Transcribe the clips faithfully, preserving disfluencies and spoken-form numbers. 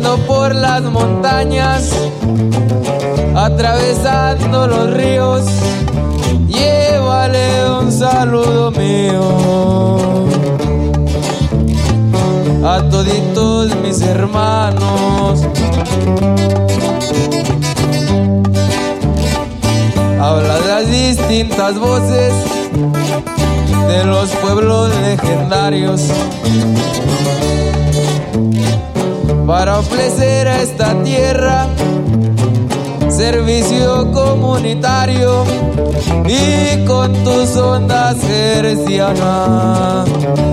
Caminando por las montañas, atravesando los ríos, llévale un saludo mío a toditos mis hermanos. Habla de las distintas voces de los pueblos legendarios para ofrecer a esta tierra servicio comunitario, y con tus ondas hercianas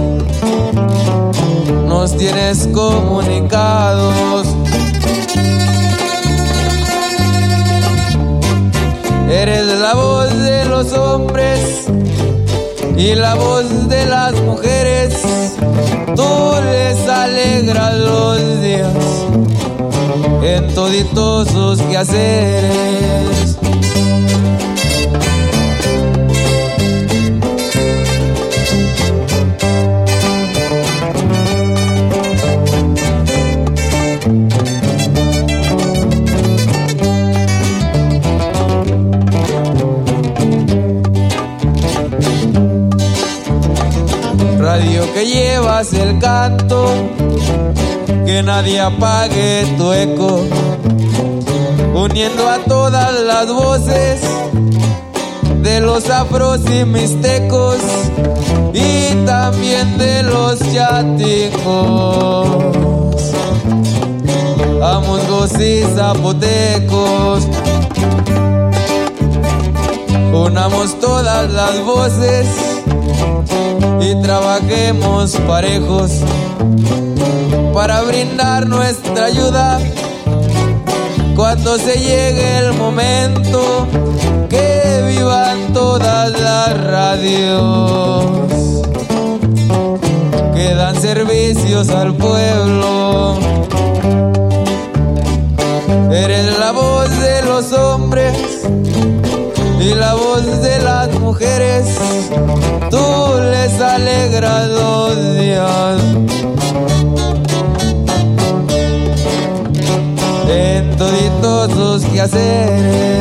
nos tienes comunicados. Eres la voz de los hombres y la voz de las mujeres, tú les alegras los días en toditos sus quehaceres. Radio que llevas el canto, que nadie apague tu eco, uniendo a todas las voces de los afros y mixtecos, y también de los chaticos, amungos y zapotecos. Unamos todas las voces y trabajemos parejos para brindar nuestra ayuda cuando se llegue el momento. Que vivan todas las radios que dan servicios al pueblo. Eres la voz de los hombres y la voz de las mujeres, tú les alegras los días en toditos sus quehaceres.